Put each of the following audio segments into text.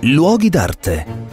Luoghi d'arte.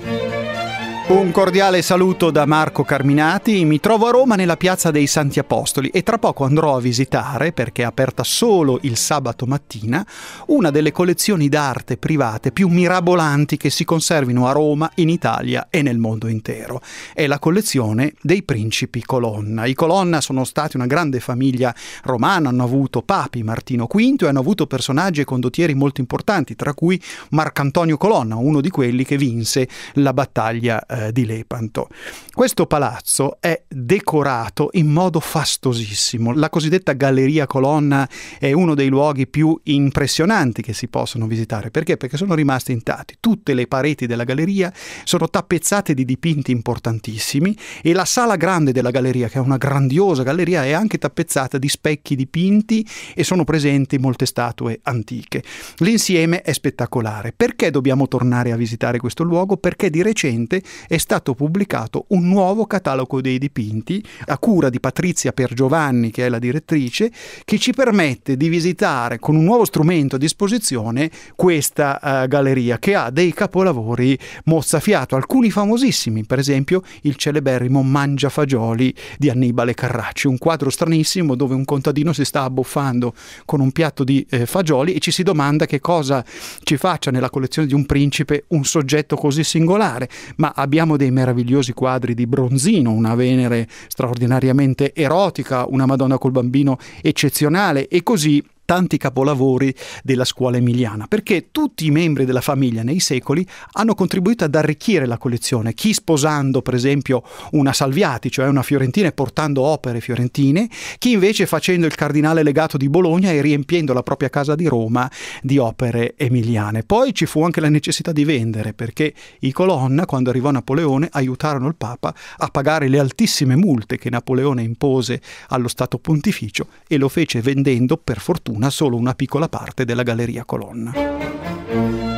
Un cordiale saluto da Marco Carminati. Mi trovo a Roma nella Piazza dei Santi Apostoli e tra poco andrò a visitare, perché è aperta solo il sabato mattina, una delle collezioni d'arte private più mirabolanti che si conservino a Roma, in Italia e nel mondo intero. È la collezione dei principi Colonna. I Colonna sono stati una grande famiglia romana, hanno avuto papi, Martino V, e hanno avuto personaggi e condottieri molto importanti, tra cui Marcantonio Colonna, uno di quelli che vinse la battaglia di Lepanto. Questo palazzo è decorato in modo fastosissimo. La cosiddetta Galleria Colonna è uno dei luoghi più impressionanti che si possono visitare. Perché? Perché sono rimasti intatti. Tutte le pareti della galleria sono tappezzate di dipinti importantissimi e la sala grande della galleria, che è una grandiosa galleria, è anche tappezzata di specchi dipinti e sono presenti molte statue antiche. L'insieme è spettacolare. Perché dobbiamo tornare a visitare questo luogo? Perché di recente è stato pubblicato un nuovo catalogo dei dipinti a cura di Patrizia Piergiovanni, che è la direttrice, che ci permette di visitare con un nuovo strumento a disposizione questa galleria, che ha dei capolavori mozzafiato, alcuni famosissimi, per esempio il celeberrimo Mangiafagioli di Annibale Carracci, un quadro stranissimo dove un contadino si sta abbuffando con un piatto di fagioli e ci si domanda che cosa ci faccia nella collezione di un principe un soggetto così singolare. Ma abbiamo dei meravigliosi quadri di Bronzino, una Venere straordinariamente erotica, una Madonna col bambino eccezionale e così tanti capolavori della scuola emiliana, perché tutti i membri della famiglia nei secoli hanno contribuito ad arricchire la collezione, chi sposando per esempio una Salviati, cioè una fiorentina, e portando opere fiorentine, chi invece facendo il cardinale legato di Bologna e riempiendo la propria casa di Roma di opere emiliane. Poi ci fu anche la necessità di vendere, perché i Colonna, quando arrivò Napoleone, aiutarono il Papa a pagare le altissime multe che Napoleone impose allo Stato Pontificio, e lo fece vendendo, per fortuna, solo una piccola parte della Galleria Colonna.